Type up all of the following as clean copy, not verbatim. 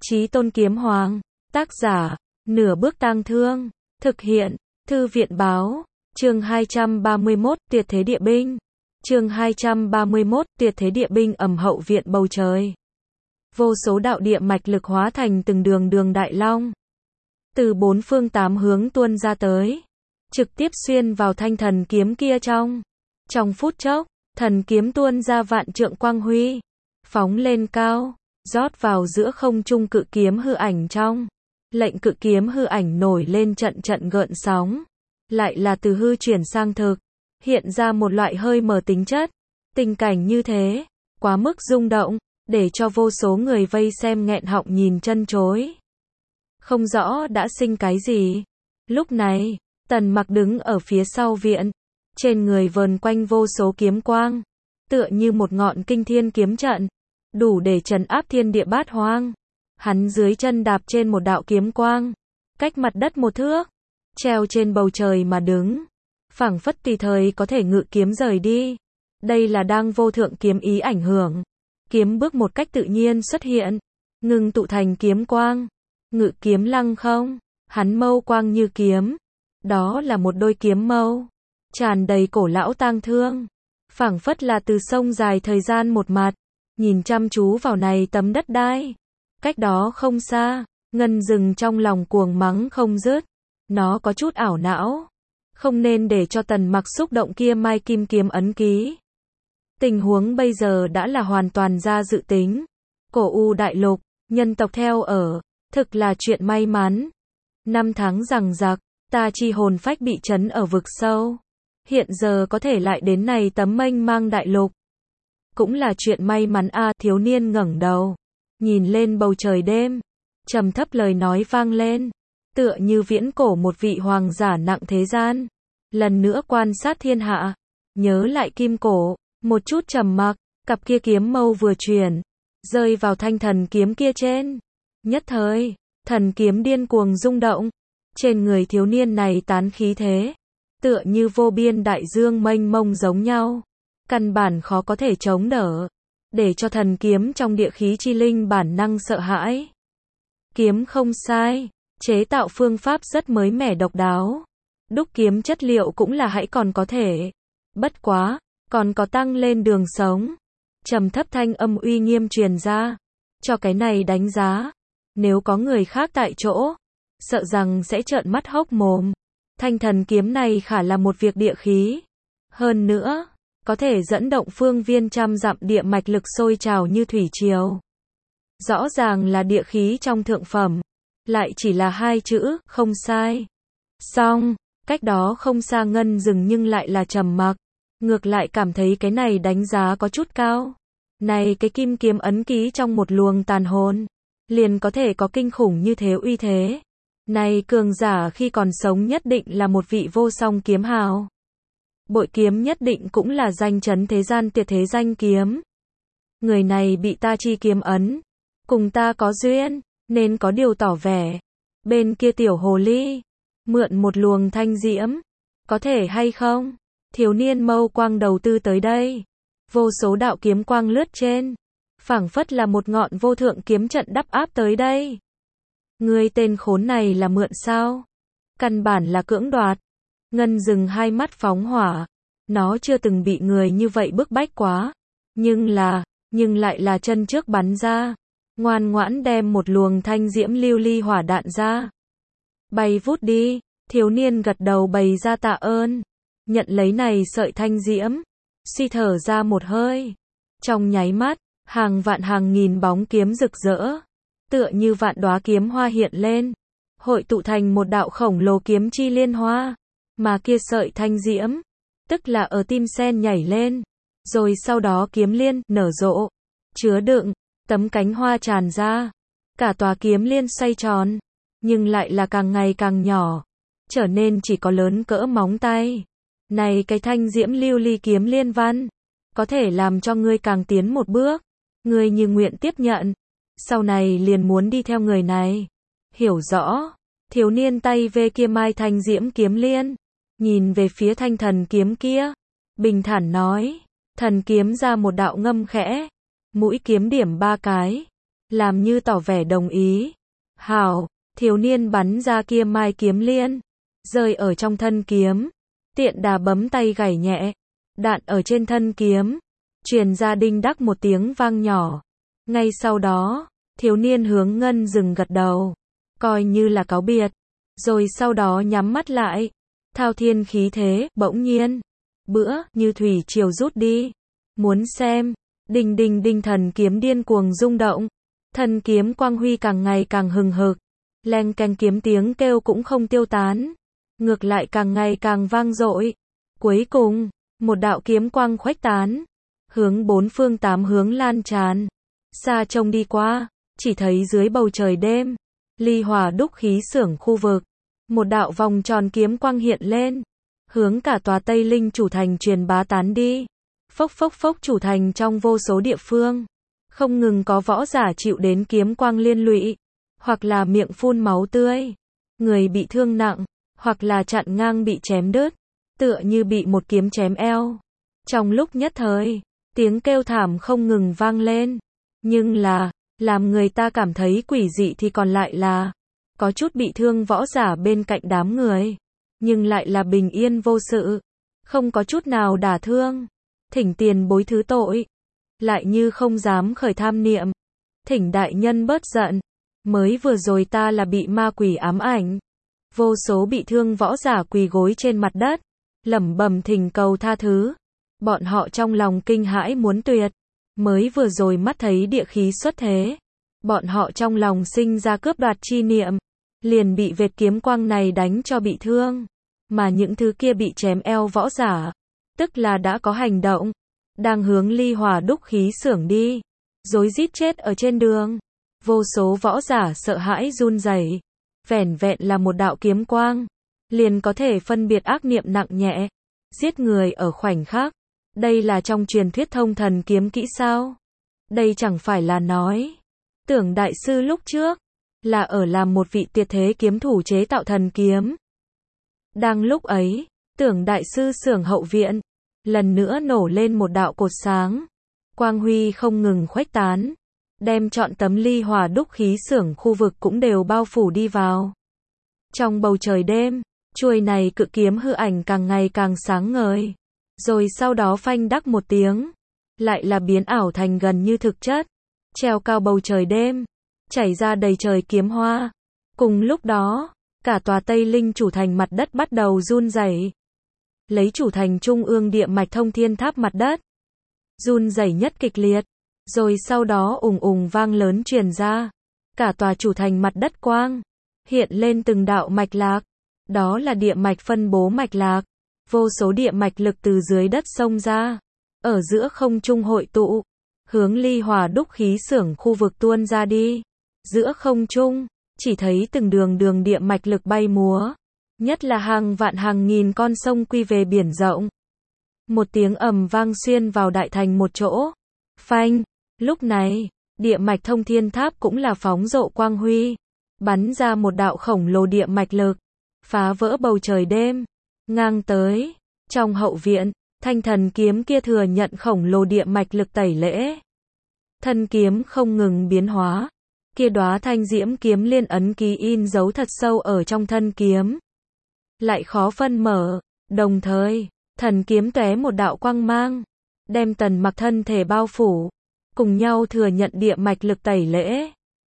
Chí Tôn Kiếm Hoàng, tác giả, Nửa Bước Tang Thương, thực hiện, Thư viện Báo, chương 231, Tuyệt Thế Địa Binh, chương 231, Tuyệt Thế Địa Binh ầm hậu viện bầu trời. Vô số đạo địa mạch lực hóa thành từng đường đường đại long. Từ bốn phương tám hướng tuôn ra tới. Trực tiếp xuyên vào thanh thần kiếm kia Trong phút chốc, thần kiếm tuôn ra vạn trượng quang huy. Phóng lên cao, rót vào giữa không trung cự kiếm hư ảnh lệnh cự kiếm hư ảnh nổi lên trận trận gợn sóng. Lại là từ hư chuyển sang thực. Hiện ra một loại hơi mờ tính chất. Tình cảnh như thế, quá mức rung động, để cho vô số người vây xem nghẹn họng nhìn chân chối. Không rõ đã sinh cái gì. Lúc này, Tần Mặc đứng ở phía sau viện. Trên người vờn quanh vô số kiếm quang. Tựa như một ngọn kinh thiên kiếm trận. Đủ để trấn áp thiên địa bát hoang. Hắn dưới chân đạp trên một đạo kiếm quang. Cách mặt đất một thước. Treo trên bầu trời mà đứng. Phảng phất tùy thời có thể ngự kiếm rời đi. Đây là đang vô thượng kiếm ý ảnh hưởng. Kiếm bước một cách tự nhiên xuất hiện. Ngưng tụ thành kiếm quang. Ngự kiếm lăng không. Hắn mâu quang như kiếm. Đó là một đôi kiếm mâu. Tràn đầy cổ lão tang thương. Phảng phất là từ sông dài thời gian một mặt. Nhìn chăm chú vào này tấm đất đai. Cách đó không xa. Ngân Dừng trong lòng cuồng mắng không dứt. Nó có chút ảo não. Không nên để cho Tần Mặc xúc động kia mai kim kiếm ấn ký. Tình huống bây giờ đã là hoàn toàn ra dự tính. Cổ U đại lục, nhân tộc theo ở, thực là chuyện may mắn. Năm tháng rằng giặc, ta chi hồn phách bị trấn ở vực sâu. Hiện giờ có thể lại đến này tấm mênh mang đại lục. Cũng là chuyện may mắn a. Thiếu niên ngẩng đầu, nhìn lên bầu trời đêm, trầm thấp lời nói vang lên, tựa như viễn cổ một vị hoàng giả nặng thế gian, lần nữa quan sát thiên hạ, nhớ lại kim cổ, một chút trầm mặc, cặp kia kiếm mâu vừa chuyển, rơi vào thanh thần kiếm kia trên. Nhất thời, thần kiếm điên cuồng rung động, trên người thiếu niên này tán khí thế, tựa như vô biên đại dương mênh mông giống nhau, căn bản khó có thể chống đỡ, để cho thần kiếm trong địa khí chi linh bản năng sợ hãi. Kiếm không sai, chế tạo phương pháp rất mới mẻ độc đáo, đúc kiếm chất liệu cũng là hãy còn có thể, bất quá, còn có tăng lên đường sống. Trầm thấp thanh âm uy nghiêm truyền ra, cho cái này đánh giá, nếu có người khác tại chỗ, sợ rằng sẽ trợn mắt hốc mồm. Thanh thần kiếm này khả là một việc địa khí, hơn nữa, có thể dẫn động phương viên trăm dặm địa mạch lực sôi trào như thủy triều. Rõ ràng là địa khí trong thượng phẩm, lại chỉ là hai chữ, không sai. Song, cách đó không xa Ngân Dừng nhưng lại là trầm mặc, ngược lại cảm thấy cái này đánh giá có chút cao. Này cái kim kiếm ấn ký trong một luồng tàn hồn, liền có thể có kinh khủng như thế uy thế. Này cường giả khi còn sống nhất định là một vị vô song kiếm hào. Bội kiếm nhất định cũng là danh chấn thế gian tuyệt thế danh kiếm. Người này bị ta chi kiếm ấn, cùng ta có duyên, nên có điều tỏ vẻ. Bên kia tiểu hồ ly, mượn một luồng thanh diễm, có thể hay không? Thiếu niên mâu quang đầu tư tới đây. Vô số đạo kiếm quang lướt trên, phảng phất là một ngọn vô thượng kiếm trận đắp áp tới đây. Ngươi tên khốn này là mượn sao? Căn bản là cưỡng đoạt. Ngân Dừng hai mắt phóng hỏa. Nó chưa từng bị người như vậy bức bách quá. Nhưng lại là chân trước bắn ra. Ngoan ngoãn đem một luồng thanh diễm lưu ly hỏa đạn ra. Bay vút đi. Thiếu niên gật đầu bày ra tạ ơn. Nhận lấy này sợi thanh diễm. Suy thở ra một hơi. Trong nháy mắt, hàng vạn hàng nghìn bóng kiếm rực rỡ. Tựa như vạn đóa kiếm hoa hiện lên. Hội tụ thành một đạo khổng lồ kiếm chi liên hoa. Mà kia sợi thanh diễm, tức là ở tim sen nhảy lên. Rồi sau đó kiếm liên, nở rộ. Chứa đựng, tấm cánh hoa tràn ra. Cả tòa kiếm liên xoay tròn. Nhưng lại là càng ngày càng nhỏ. Trở nên chỉ có lớn cỡ móng tay. Này cái thanh diễm lưu ly kiếm liên văn, có thể làm cho ngươi càng tiến một bước. Ngươi như nguyện tiếp nhận. Sau này liền muốn đi theo người này. Hiểu rõ. Thiếu niên tay về kia mai thanh diễm kiếm liên. Nhìn về phía thanh thần kiếm kia. Bình thản nói. Thần kiếm ra một đạo ngâm khẽ. Mũi kiếm điểm ba cái. làm như tỏ vẻ đồng ý. Hảo, thiếu niên bắn ra kia mai kiếm liên, rơi ở trong thân kiếm, tiện đà bấm tay gảy nhẹ, đạn ở trên thân kiếm, truyền ra đinh đắc một tiếng vang nhỏ. Ngay sau đó, thiếu niên hướng Ngân Dừng gật đầu, coi như là cáo biệt, rồi sau đó nhắm mắt lại, thao thiên khí thế, bỗng nhiên, bữa, như thủy triều rút đi. Muốn xem, đinh đinh đinh thần kiếm điên cuồng rung động, thần kiếm quang huy càng ngày càng hừng hực, leng keng kiếm tiếng kêu cũng không tiêu tán, ngược lại càng ngày càng vang dội. Cuối cùng, một đạo kiếm quang khuếch tán, hướng bốn phương tám hướng lan tràn. Xa trông đi qua, chỉ thấy dưới bầu trời đêm, ly hỏa đúc khí xưởng khu vực, một đạo vòng tròn kiếm quang hiện lên, hướng cả tòa Tây Linh chủ thành truyền bá tán đi. Phốc phốc phốc, chủ thành trong vô số địa phương, không ngừng có võ giả chịu đến kiếm quang liên lụy, hoặc là miệng phun máu tươi, người bị thương nặng, hoặc là chặn ngang bị chém đứt, tựa như bị một kiếm chém eo. Trong lúc nhất thời, tiếng kêu thảm không ngừng vang lên, nhưng là, làm người ta cảm thấy quỷ dị thì còn lại là, có chút bị thương võ giả bên cạnh đám người, nhưng lại là bình yên vô sự, không có chút nào đả thương. Thỉnh tiền bối thứ tội, lại như không dám khởi tham niệm. Thỉnh đại nhân bớt giận, mới vừa rồi ta là bị ma quỷ ám ảnh. Vô số bị thương võ giả quỳ gối trên mặt đất, lẩm bẩm thỉnh cầu tha thứ. Bọn họ trong lòng kinh hãi muốn tuyệt, mới vừa rồi mắt thấy địa khí xuất thế, bọn họ trong lòng sinh ra cướp đoạt chi niệm, liền bị vệt kiếm quang này đánh cho bị thương, mà những thứ kia bị chém eo võ giả, tức là đã có hành động, đang hướng ly hỏa đúc khí xưởng đi, rối rít chết ở trên đường. Vô số võ giả sợ hãi run rẩy, vẻn vẹn là một đạo kiếm quang, liền có thể phân biệt ác niệm nặng nhẹ, giết người ở khoảnh khắc. Đây là trong truyền thuyết thông thần kiếm kỹ sao? Đây chẳng phải là nói, Tưởng đại sư lúc trước, là ở làm một vị tuyệt thế kiếm thủ chế tạo thần kiếm. Đang lúc ấy, Tưởng đại sư xưởng hậu viện, lần nữa nổ lên một đạo cột sáng, quang huy không ngừng khuếch tán, đem trọn tấm ly hỏa đúc khí xưởng khu vực cũng đều bao phủ đi vào. Trong bầu trời đêm, chuôi này cự kiếm hư ảnh càng ngày càng sáng ngời, rồi sau đó phanh đắc một tiếng, lại là biến ảo thành gần như thực chất, treo cao bầu trời đêm, chảy ra đầy trời kiếm hoa. Cùng lúc đó, cả tòa Tây Linh chủ thành mặt đất bắt đầu run rẩy. Lấy chủ thành trung ương địa mạch thông thiên tháp mặt đất, run rẩy nhất kịch liệt, rồi sau đó ùng ùng vang lớn truyền ra, cả tòa chủ thành mặt đất quang hiện lên từng đạo mạch lạc, đó là địa mạch phân bố mạch lạc, vô số địa mạch lực từ dưới đất xông ra, ở giữa không trung hội tụ, hướng ly hỏa đúc khí xưởng khu vực tuôn ra đi. Giữa không trung, chỉ thấy từng đường đường địa mạch lực bay múa, nhất là hàng vạn hàng nghìn con sông quy về biển rộng. Một tiếng ầm vang xuyên vào đại thành một chỗ. Phanh, lúc này, địa mạch thông thiên tháp cũng là phóng rộ quang huy, bắn ra một đạo khổng lồ địa mạch lực, phá vỡ bầu trời đêm, ngang tới. Trong hậu viện, thanh thần kiếm kia thừa nhận khổng lồ địa mạch lực tẩy lễ. Thân kiếm không ngừng biến hóa, kia đóa thanh diễm kiếm liên ấn ký in dấu thật sâu ở trong thân kiếm, lại khó phân mở, đồng thời, thần kiếm tóe một đạo quang mang, đem Tần Mặc thân thể bao phủ, cùng nhau thừa nhận địa mạch lực tẩy lễ.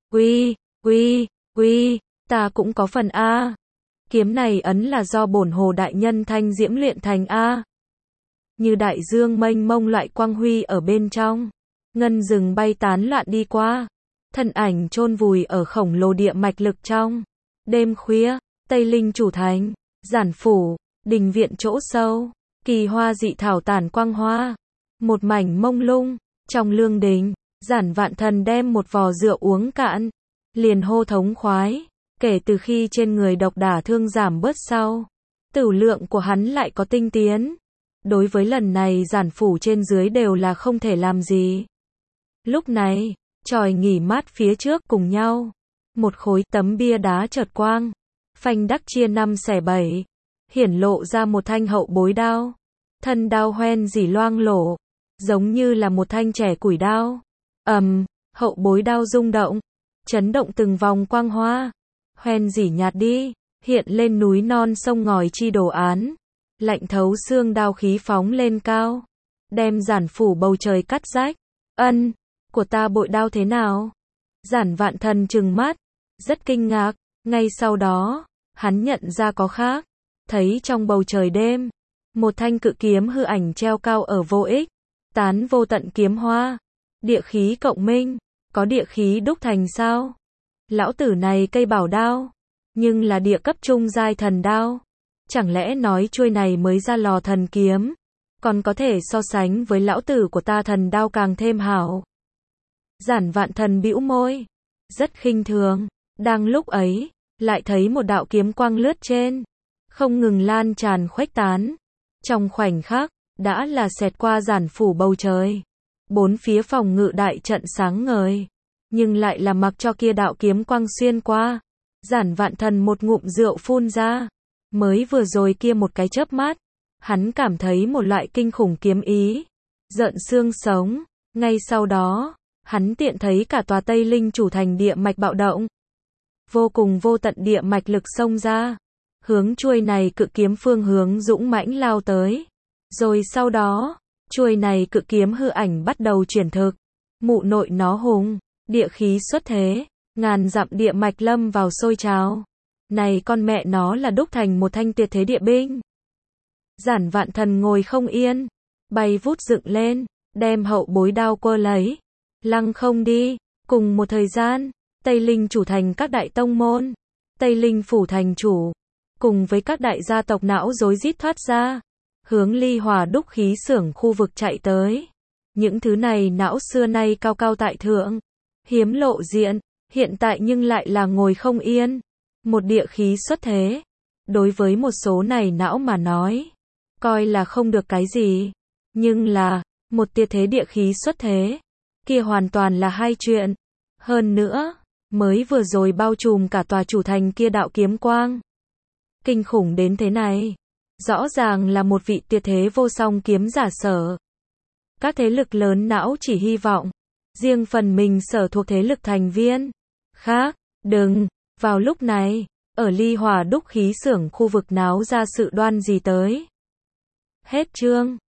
Uy, ta cũng có phần a. Kiếm này ấn là do bổn Hồ đại nhân thanh diễm luyện thành a. Như đại dương mênh mông loại quang huy ở bên trong, ngân rừng bay tán loạn đi qua, thân ảnh chôn vùi ở khổng lồ địa mạch lực trong. Đêm khuya, Tây Linh chủ thành, giản phủ, đình viện chỗ sâu, kỳ hoa dị thảo tản quang hoa, một mảnh mông lung. Trong lương đình, Giản Vạn Thần đem một vò rượu uống cạn, liền hô thống khoái. Kể từ khi trên người độc đả thương giảm bớt sau, tửu lượng của hắn lại có tinh tiến. Đối với lần này giản phủ trên dưới đều là không thể làm gì. Lúc này, chòi nghỉ mát phía trước cùng nhau, một khối tấm bia đá chợt quang, phanh đắc chia 5 xẻ 7, hiển lộ ra một thanh hậu bối đao. Thân đao hoen dỉ loang lổ, giống như là một thanh trẻ củi đao. Hậu bối đao rung động, chấn động từng vòng quang hoa, hoen dỉ nhạt đi, hiện lên núi non sông ngòi chi đồ án, lạnh thấu xương đao khí phóng lên cao, đem giản phủ bầu trời cắt rách. Ân, của ta bội đao thế nào? Giản Vạn Thần trừng mắt, rất kinh ngạc, ngay sau đó, hắn nhận ra có khác, thấy trong bầu trời đêm, một thanh cự kiếm hư ảnh treo cao ở vô ích, tán vô tận kiếm hoa, địa khí cộng minh, có địa khí đúc thành sao? Lão tử này cây bảo đao, nhưng là địa cấp trung giai thần đao, chẳng lẽ nói chuôi này mới ra lò thần kiếm, còn có thể so sánh với lão tử của ta thần đao càng thêm hảo. Giản Vạn Thần bĩu môi, rất khinh thường, đang lúc ấy, lại thấy một đạo kiếm quang lướt trên, không ngừng lan tràn khuếch tán, trong khoảnh khắc, đã là xẹt qua giản phủ bầu trời, bốn phía phòng ngự đại trận sáng ngời, nhưng lại là mặc cho kia đạo kiếm quang xuyên qua. Giản Vạn Thần một ngụm rượu phun ra, mới vừa rồi kia một cái chớp mắt, hắn cảm thấy một loại kinh khủng kiếm ý, rợn xương sống, ngay sau đó, hắn tiện thấy cả tòa Tây Linh chủ thành địa mạch bạo động, vô cùng vô tận địa mạch lực xông ra, hướng chuôi này cự kiếm phương hướng dũng mãnh lao tới, rồi sau đó, chuôi này cự kiếm hư ảnh bắt đầu chuyển thực, mụ nội nó hùng, địa khí xuất thế, ngàn dặm địa mạch lâm vào sôi trào, này con mẹ nó là đúc thành một thanh tuyệt thế địa binh. Giản Vạn Thần ngồi không yên, bay vút dựng lên, đem hậu bối đao quơ lấy, lăng không đi. Cùng một thời gian, Tây Linh chủ thành các đại tông môn, Tây Linh phủ thành chủ, cùng với các đại gia tộc não rối rít thoát ra, hướng Ly Hòa đúc khí xưởng khu vực chạy tới. Những thứ này não xưa nay cao cao tại thượng, hiếm lộ diện, hiện tại nhưng lại là ngồi không yên. Một địa khí xuất thế, đối với một số này não mà nói, coi là không được cái gì, nhưng là, một tuyệt thế địa khí xuất thế, kia hoàn toàn là hai chuyện. Hơn nữa, mới vừa rồi bao trùm cả tòa chủ thành kia đạo kiếm quang, kinh khủng đến thế này, rõ ràng là một vị tuyệt thế vô song kiếm giả sở. Các thế lực lớn não chỉ hy vọng, riêng phần mình sở thuộc thế lực thành viên khác, đừng, vào lúc này, ở Ly Hòa đúc khí xưởng khu vực náo ra sự đoan gì tới. Hết chương.